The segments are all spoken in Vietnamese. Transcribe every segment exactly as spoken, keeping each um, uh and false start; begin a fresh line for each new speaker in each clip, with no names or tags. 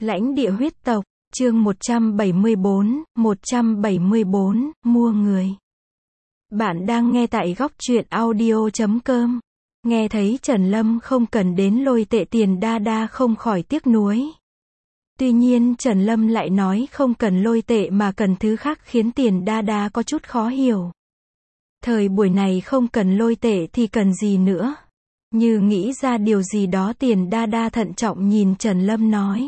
Lãnh địa huyết tộc, chương một trăm bảy mươi bốn, một trăm bảy mươi bốn, mua người. Bạn đang nghe tại góc truyện audio chấm com. Nghe thấy Trần Lâm không cần đến lôi tệ Tiền Đa Đa không khỏi tiếc nuối. Tuy nhiên Trần Lâm lại nói không cần lôi tệ mà cần thứ khác khiến Tiền Đa Đa có chút khó hiểu. Thời buổi này không cần lôi tệ thì cần gì nữa? Như nghĩ ra điều gì đó Tiền Đa Đa thận trọng nhìn Trần Lâm nói.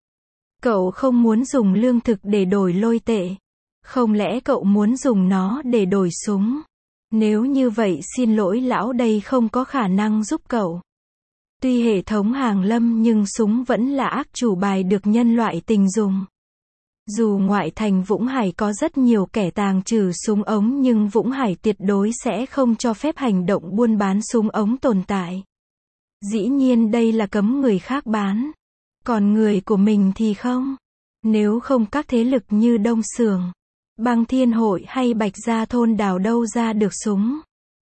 Cậu không muốn dùng lương thực để đổi lôi tệ. Không lẽ cậu muốn dùng nó để đổi súng? Nếu như vậy xin lỗi lão, đây không có khả năng giúp cậu. Tuy hệ thống hàng lâm nhưng súng vẫn là ác chủ bài được nhân loại tình dùng. Dù ngoại thành Vũng Hải có rất nhiều kẻ tàng trữ súng ống nhưng Vũng Hải tuyệt đối sẽ không cho phép hành động buôn bán súng ống tồn tại. Dĩ nhiên đây là cấm người khác bán. Còn người của mình thì không. Nếu không các thế lực như Đông Sưởng, Băng Thiên Hội hay Bạch Gia Thôn đào đâu ra được súng.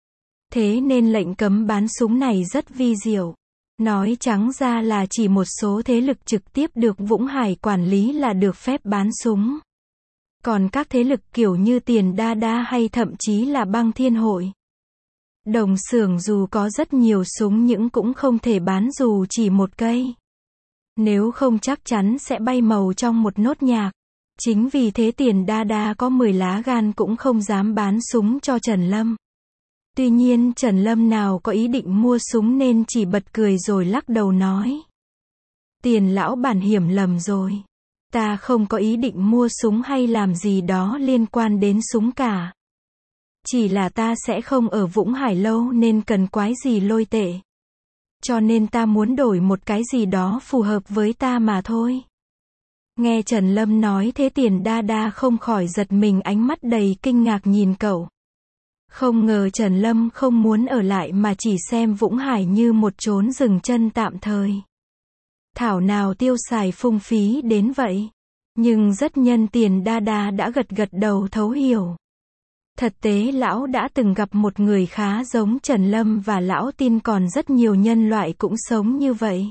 Thế nên lệnh cấm bán súng này rất vi diệu. Nói trắng ra là chỉ một số thế lực trực tiếp được Vũng Hải quản lý là được phép bán súng. Còn các thế lực kiểu như Tiền Đa Đa hay thậm chí là Băng Thiên Hội, Đồng Sưởng dù có rất nhiều súng nhưng cũng không thể bán dù chỉ một cây. Nếu không chắc chắn sẽ bay màu trong một nốt nhạc. Chính vì thế Tiền Đa Đa có mười lá gan cũng không dám bán súng cho Trần Lâm. Tuy nhiên Trần Lâm nào có ý định mua súng nên chỉ bật cười rồi lắc đầu nói. Tiền lão bản hiểu lầm rồi. Ta không có ý định mua súng hay làm gì đó liên quan đến súng cả. Chỉ là ta sẽ không ở Vũng Hải lâu nên cần quái gì lôi tệ. Cho nên ta muốn đổi một cái gì đó phù hợp với ta mà thôi. Nghe Trần Lâm nói thế Tiền Đa Đa không khỏi giật mình, ánh mắt đầy kinh ngạc nhìn cậu. Không ngờ Trần Lâm không muốn ở lại mà chỉ xem Vũng Hải như một chốn dừng chân tạm thời. Thảo nào tiêu xài phung phí đến vậy. Nhưng rất nhanh Tiền Đa Đa đã gật gật đầu thấu hiểu. Thật tế lão đã từng gặp một người khá giống Trần Lâm và lão tin còn rất nhiều nhân loại cũng sống như vậy.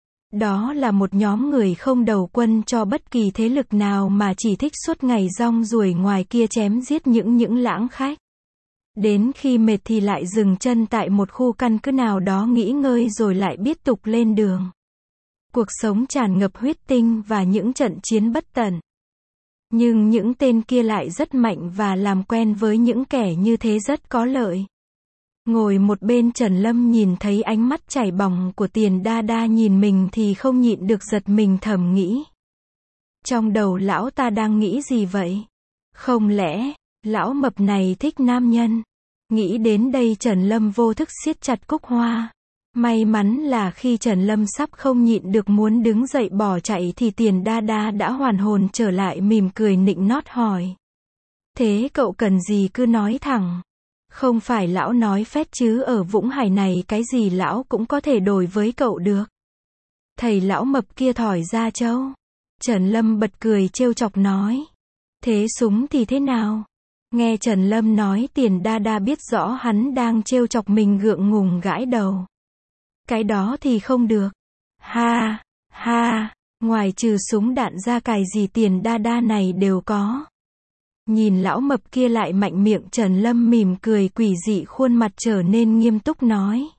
Đó là một nhóm người không đầu quân cho bất kỳ thế lực nào mà chỉ thích suốt ngày rong ruổi ngoài kia chém giết những những lãng khách. Đến khi mệt thì lại dừng chân tại một khu căn cứ nào đó nghỉ ngơi rồi lại tiếp tục lên đường. Cuộc sống tràn ngập huyết tinh và những trận chiến bất tận. Nhưng những tên kia lại rất mạnh và làm quen với những kẻ như thế rất có lợi. Ngồi một bên Trần Lâm nhìn thấy ánh mắt chảy bỏng của Tiền Đa Đa nhìn mình thì không nhịn được giật mình thầm nghĩ. Trong đầu lão ta đang nghĩ gì vậy? Không lẽ, lão mập này thích nam nhân? Nghĩ đến đây Trần Lâm vô thức siết chặt cúc hoa. May mắn là khi Trần Lâm sắp không nhịn được muốn đứng dậy bỏ chạy thì Tiền Đa Đa đã hoàn hồn trở lại, mỉm cười nịnh nót hỏi. Thế cậu cần gì cứ nói thẳng. Không phải lão nói phét chứ, ở Vũng Hải này cái gì lão cũng có thể đổi với cậu được. Thầy lão mập kia thỏi ra trâu. Trần Lâm bật cười trêu chọc nói. Thế súng thì thế nào? Nghe Trần Lâm nói Tiền Đa Đa biết rõ hắn đang trêu chọc mình, gượng ngùng gãi đầu. Cái đó thì không được. Ha, ha, ngoài trừ súng đạn ra cài gì Tiền Đa Đa này đều có. Nhìn lão mập kia lại mạnh miệng, Trần Lâm mỉm cười quỷ dị, khuôn mặt trở nên nghiêm túc nói.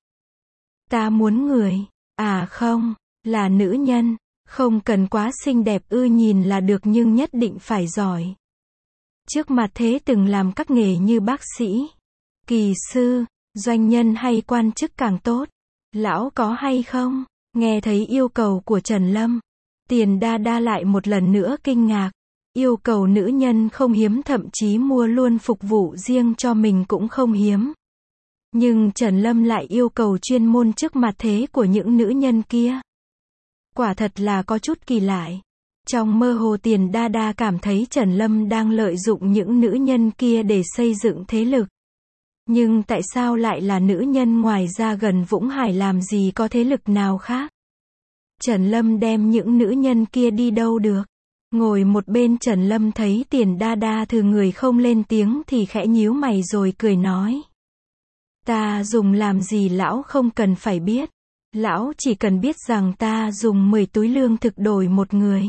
Ta muốn người, à không, là nữ nhân, không cần quá xinh đẹp ư, nhìn là được nhưng nhất định phải giỏi. Trước mặt thế từng làm các nghề như bác sĩ, kỳ sư, doanh nhân hay quan chức càng tốt. Lão có hay không? Nghe thấy yêu cầu của Trần Lâm, Tiền Đa Đa lại một lần nữa kinh ngạc. Yêu cầu nữ nhân không hiếm, thậm chí mua luôn phục vụ riêng cho mình cũng không hiếm. Nhưng Trần Lâm lại yêu cầu chuyên môn trước mặt thế của những nữ nhân kia. Quả thật là có chút kỳ lạ. Trong mơ hồ Tiền Đa Đa cảm thấy Trần Lâm đang lợi dụng những nữ nhân kia để xây dựng thế lực. Nhưng tại sao lại là nữ nhân? Ngoài ra gần Vũng Hải làm gì có thế lực nào khác? Trần Lâm đem những nữ nhân kia đi đâu được? Ngồi một bên Trần Lâm thấy Tiền Đa Đa thừ người không lên tiếng thì khẽ nhíu mày rồi cười nói. Ta dùng làm gì lão không cần phải biết. Lão chỉ cần biết rằng ta dùng mười túi lương thực đổi một người.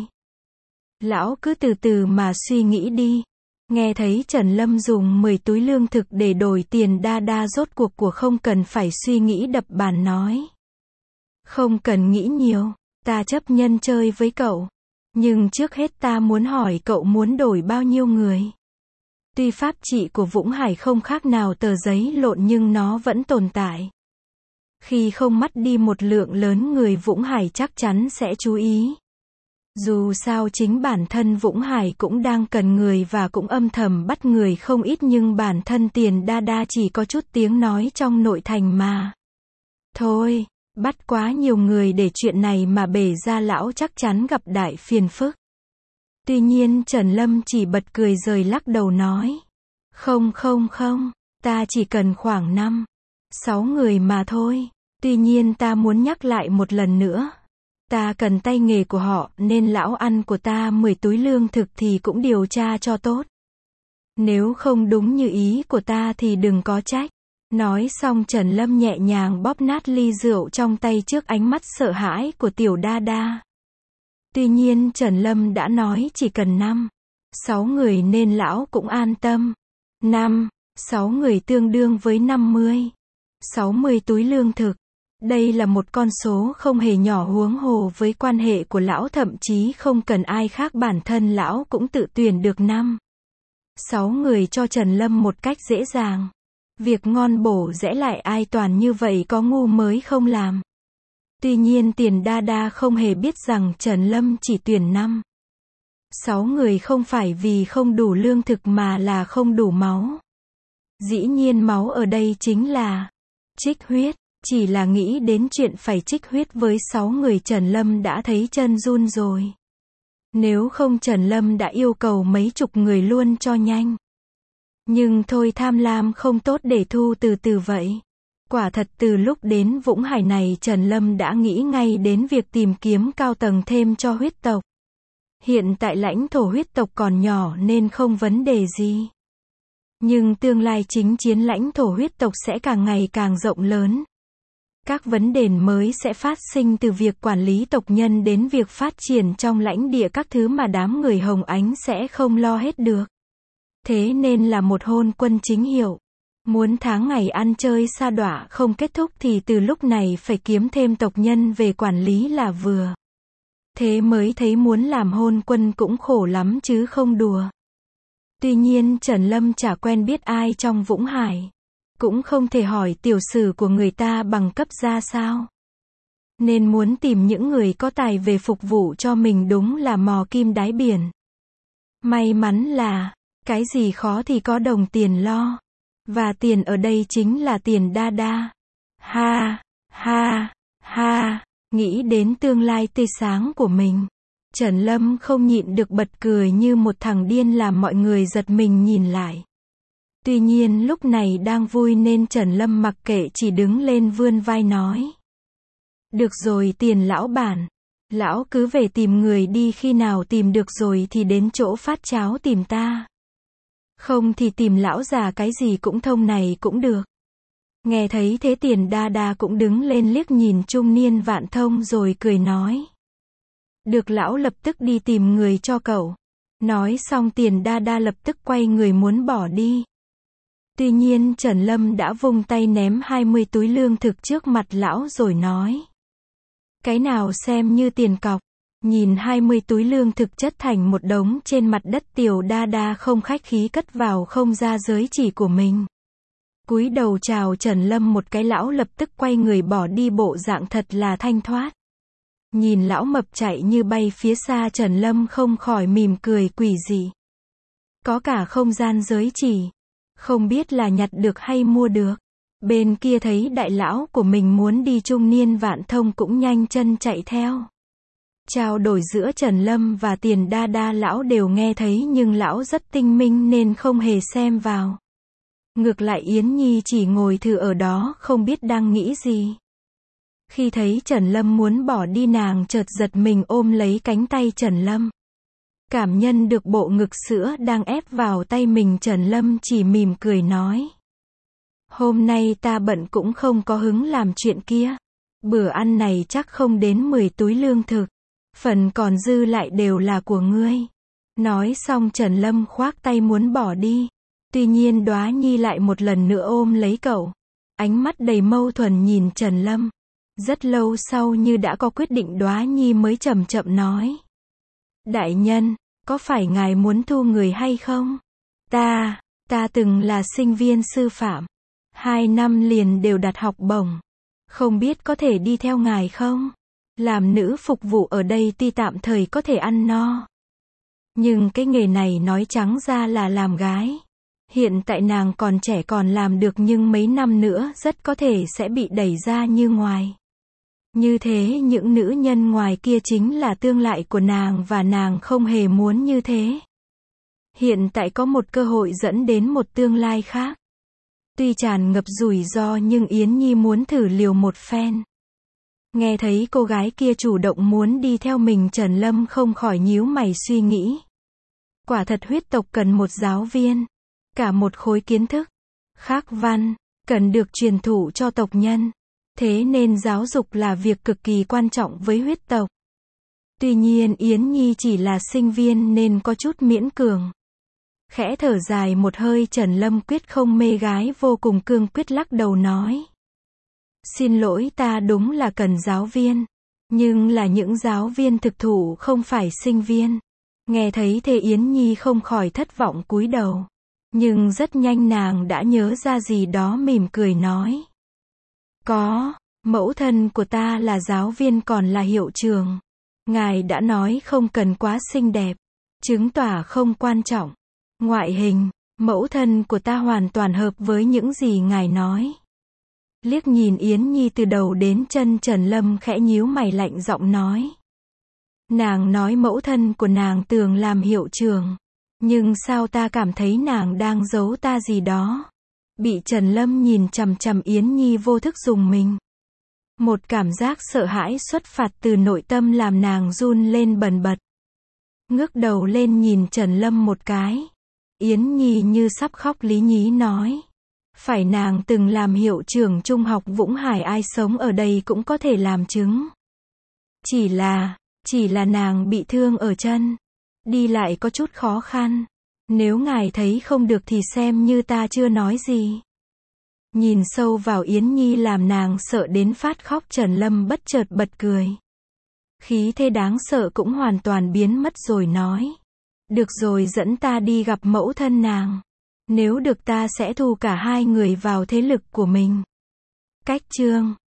Lão cứ từ từ mà suy nghĩ đi. Nghe thấy Trần Lâm dùng mười túi lương thực để đổi tiền đa đa rốt cuộc của không cần phải suy nghĩ đập bàn nói. Không cần nghĩ nhiều, ta chấp nhân chơi với cậu. Nhưng trước hết ta muốn hỏi cậu muốn đổi bao nhiêu người. Tuy pháp trị của Vũng Hải không khác nào tờ giấy lộn nhưng nó vẫn tồn tại. Khi không mất đi một lượng lớn người Vũng Hải chắc chắn sẽ chú ý. Dù sao chính bản thân Vũng Hải cũng đang cần người và cũng âm thầm bắt người không ít nhưng bản thân tiền đa đa chỉ có chút tiếng nói trong nội thành mà. Thôi, bắt quá nhiều người để chuyện này mà bể ra lão chắc chắn gặp đại phiền phức. Tuy nhiên Trần Lâm chỉ bật cười rồi lắc đầu nói. Không không không, ta chỉ cần khoảng năm, sáu người mà thôi. Tuy nhiên ta muốn nhắc lại một lần nữa. Ta cần tay nghề của họ nên lão ăn của ta mười túi lương thực thì cũng điều tra cho tốt. Nếu không đúng như ý của ta thì đừng có trách. Nói xong Trần Lâm nhẹ nhàng bóp nát ly rượu trong tay trước ánh mắt sợ hãi của tiểu đa đa. Tuy nhiên Trần Lâm đã nói chỉ cần năm, sáu người nên lão cũng an tâm. năm, sáu người tương đương với năm mươi, sáu mươi túi lương thực. Đây là một con số không hề nhỏ huống hồ với quan hệ của lão thậm chí không cần ai khác bản thân lão cũng tự tuyển được năm, sáu người cho Trần Lâm một cách dễ dàng. Việc ngon bổ rẽ lại ai toàn như vậy có ngu mới không làm. Tuy nhiên tiền đa đa không hề biết rằng Trần Lâm chỉ tuyển năm, sáu người không phải vì không đủ lương thực mà là không đủ máu. Dĩ nhiên máu ở đây chính là trích huyết. Chỉ là nghĩ đến chuyện phải trích huyết với sáu người Trần Lâm đã thấy chân run rồi. Nếu không Trần Lâm đã yêu cầu mấy chục người luôn cho nhanh. Nhưng thôi tham lam không tốt để thu từ từ vậy. Quả thật từ lúc đến Vũng Hải này Trần Lâm đã nghĩ ngay đến việc tìm kiếm cao tầng thêm cho huyết tộc. Hiện tại lãnh thổ huyết tộc còn nhỏ nên không vấn đề gì. Nhưng tương lai chính chiến lãnh thổ huyết tộc sẽ càng ngày càng rộng lớn. Các vấn đề mới sẽ phát sinh từ việc quản lý tộc nhân đến việc phát triển trong lãnh địa các thứ mà đám người Hồng Ánh sẽ không lo hết được. Thế nên là một hôn quân chính hiệu. Muốn tháng ngày ăn chơi sa đọa không kết thúc thì từ lúc này phải kiếm thêm tộc nhân về quản lý là vừa. Thế mới thấy muốn làm hôn quân cũng khổ lắm chứ không đùa. Tuy nhiên Trần Lâm chả quen biết ai trong Vũng Hải. Cũng không thể hỏi tiểu sử của người ta bằng cấp ra sao. Nên muốn tìm những người có tài về phục vụ cho mình đúng là mò kim đáy biển. May mắn là, cái gì khó thì có đồng tiền lo. Và tiền ở đây chính là tiền đa đa. Ha, ha, ha, nghĩ đến tương lai tươi sáng của mình. Trần Lâm không nhịn được bật cười như một thằng điên làm mọi người giật mình nhìn lại. Tuy nhiên lúc này đang vui nên Trần Lâm mặc kệ chỉ đứng lên vươn vai nói. Được rồi tiền lão bản. Lão cứ về tìm người đi khi nào tìm được rồi thì đến chỗ phát cháo tìm ta. Không thì tìm lão già cái gì cũng thông này cũng được. Nghe thấy thế tiền đa đa cũng đứng lên liếc nhìn trung niên Vạn Thông rồi cười nói. Được lão lập tức đi tìm người cho cậu. Nói xong tiền đa đa lập tức quay người muốn bỏ đi. Tuy nhiên Trần Lâm đã vung tay ném hai mươi túi lương thực trước mặt lão rồi nói. Cái nào xem như tiền cọc. Nhìn hai mươi túi lương thực chất thành một đống trên mặt đất tiểu đa đa không khách khí cất vào không ra giới chỉ của mình. Cúi đầu chào Trần Lâm một cái lão lập tức quay người bỏ đi bộ dạng thật là thanh thoát. Nhìn lão mập chạy như bay phía xa Trần Lâm không khỏi mỉm cười quỷ dị. Có cả không gian giới chỉ. Không biết là nhặt được hay mua được. Bên kia thấy đại lão của mình muốn đi trung niên Vạn Thông cũng nhanh chân chạy theo. Trao đổi giữa Trần Lâm và tiền đa đa lão đều nghe thấy nhưng lão rất tinh minh nên không hề xem vào. Ngược lại Yến Nhi chỉ ngồi thử ở đó không biết đang nghĩ gì. Khi thấy Trần Lâm muốn bỏ đi nàng chợt giật mình ôm lấy cánh tay Trần Lâm. Cảm nhận được bộ ngực sữa đang ép vào tay mình Trần Lâm chỉ mỉm cười nói. Hôm nay ta bận cũng không có hứng làm chuyện kia. Bữa ăn này chắc không đến mười túi lương thực. Phần còn dư lại đều là của ngươi. Nói xong Trần Lâm khoác tay muốn bỏ đi. Tuy nhiên Đóa Nhi lại một lần nữa ôm lấy cậu. Ánh mắt đầy mâu thuẫn nhìn Trần Lâm. Rất lâu sau như đã có quyết định Đóa Nhi mới chậm chậm nói. Đại nhân, có phải ngài muốn thu người hay không? Ta, ta từng là sinh viên sư phạm. Hai năm liền đều đặt học bổng. Không biết có thể đi theo ngài không? Làm nữ phục vụ ở đây tuy tạm thời có thể ăn no. Nhưng cái nghề này nói trắng ra là làm gái. Hiện tại nàng còn trẻ còn làm được nhưng mấy năm nữa rất có thể sẽ bị đẩy ra như ngoài. Như thế những nữ nhân ngoài kia chính là tương lai của nàng và nàng không hề muốn như thế. Hiện tại có một cơ hội dẫn đến một tương lai khác. Tuy tràn ngập rủi ro nhưng Yến Nhi muốn thử liều một phen. Nghe thấy cô gái kia chủ động muốn đi theo mình Trần Lâm không khỏi nhíu mày suy nghĩ. Quả thật huyết tộc cần một giáo viên. Cả một khối kiến thức. Khắc văn. Cần được truyền thụ cho tộc nhân. Thế nên giáo dục là việc cực kỳ quan trọng với huyết tộc. Tuy nhiên Yến Nhi chỉ là sinh viên nên có chút miễn cường. Khẽ thở dài một hơi Trần Lâm quyết không mê gái vô cùng cương quyết lắc đầu nói. Xin lỗi ta đúng là cần giáo viên. Nhưng là những giáo viên thực thụ không phải sinh viên. Nghe thấy thế Yến Nhi không khỏi thất vọng cúi đầu. Nhưng rất nhanh nàng đã nhớ ra gì đó mỉm cười nói. Có, mẫu thân của ta là giáo viên còn là hiệu trưởng. Ngài đã nói không cần quá xinh đẹp. Chứng tỏ không quan trọng. Ngoại hình, mẫu thân của ta hoàn toàn hợp với những gì ngài nói. Liếc nhìn Yến Nhi từ đầu đến chân Trần Lâm khẽ nhíu mày lạnh giọng nói. Nàng nói mẫu thân của nàng tưởng làm hiệu trưởng. Nhưng sao ta cảm thấy nàng đang giấu ta gì đó. Bị Trần Lâm nhìn chằm chằm Yến Nhi vô thức rùng mình. Một cảm giác sợ hãi xuất phát từ nội tâm làm nàng run lên bần bật. Ngước đầu lên nhìn Trần Lâm một cái. Yến Nhi như sắp khóc lý nhí nói. Phải nàng từng làm hiệu trưởng trung học Vũng Hải ai sống ở đây cũng có thể làm chứng. Chỉ là, chỉ là nàng bị thương ở chân. Đi lại có chút khó khăn. Nếu ngài thấy không được thì xem như ta chưa nói gì. Nhìn sâu vào Yến Nhi làm nàng sợ đến phát khóc Trần Lâm bất chợt bật cười. Khí thế đáng sợ cũng hoàn toàn biến mất rồi nói. Được rồi dẫn ta đi gặp mẫu thân nàng. Nếu được ta sẽ thu cả hai người vào thế lực của mình. Cách chương